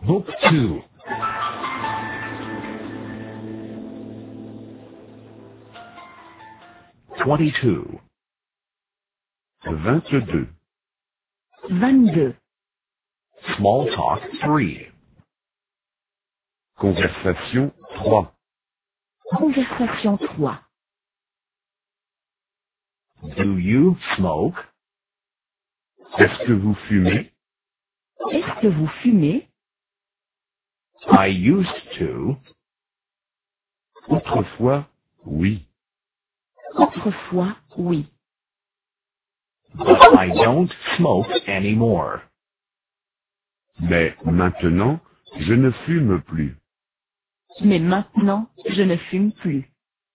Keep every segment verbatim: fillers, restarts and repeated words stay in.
Book two. Twenty-two. vingt-deux. vingt-deux. Small talk three. Conversation trois. Conversation trois. Do you smoke? Est-ce que vous fumez? Est-ce que vous fumez? I used to. Autrefois, oui. Autrefois, oui. But I don't smoke anymore. Mais maintenant, je ne fume plus. Mais maintenant, je ne fume plus.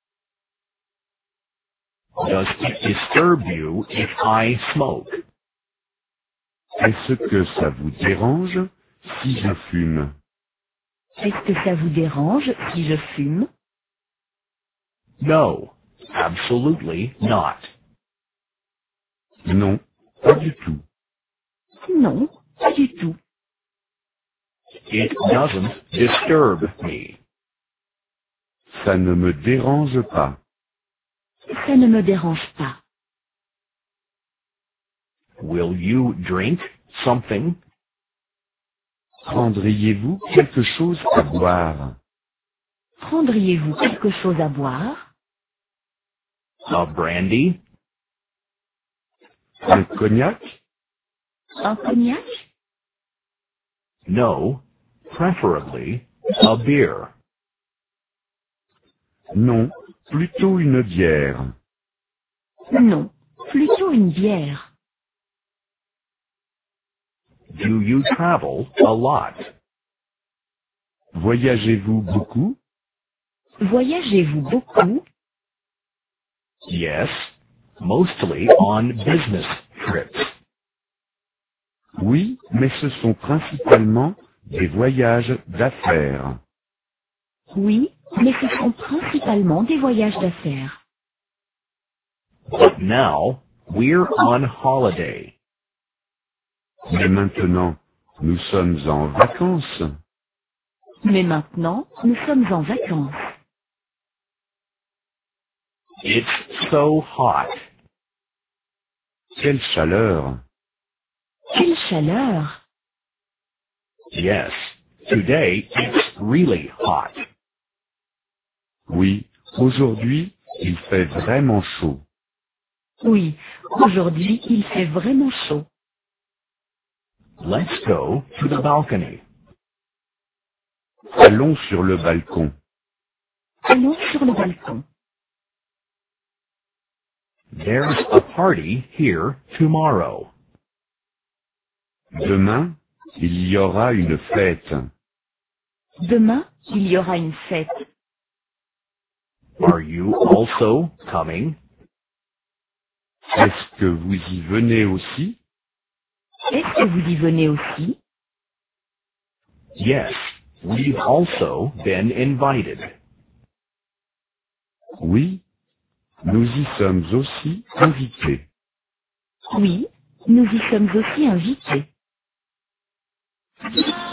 Does it disturb you if I smoke? Est-ce que ça vous dérange si je fume? Est-ce que ça vous dérange si je fume? No, absolutely not. Non, pas du tout. Non, pas du tout. It doesn't disturb me. Ça ne me dérange pas. Ça ne me dérange pas. Will you drink something? Prendriez-vous quelque chose à boire? Prendriez-vous quelque chose à boire? A brandy? Un cognac? Un cognac? No, preferably a beer. Non, plutôt une bière. Non, plutôt une bière. Do you travel a lot? Voyagez-vous beaucoup? Voyagez-vous beaucoup? Yes, mostly on business trips. Oui, mais ce sont principalement des voyages d'affaires. Oui, mais ce sont principalement des voyages d'affaires. But now, we're on holiday. Mais maintenant, nous sommes en vacances. Mais maintenant, nous sommes en vacances. It's so hot. Quelle chaleur! Quelle chaleur! Yes, today it's really hot. Oui, aujourd'hui, il fait vraiment chaud. Oui, aujourd'hui, il fait vraiment chaud. Let's go to the balcony. Allons sur le balcon. Allons sur le balcon. There's a party here tomorrow. Demain, il y aura une fête. Demain, il y aura une fête. Are you also coming? Est-ce que vous y venez aussi? Est-ce que vous y venez aussi? Yes, we've also been invited. Oui, nous y sommes aussi invités. Oui, nous y sommes aussi invités.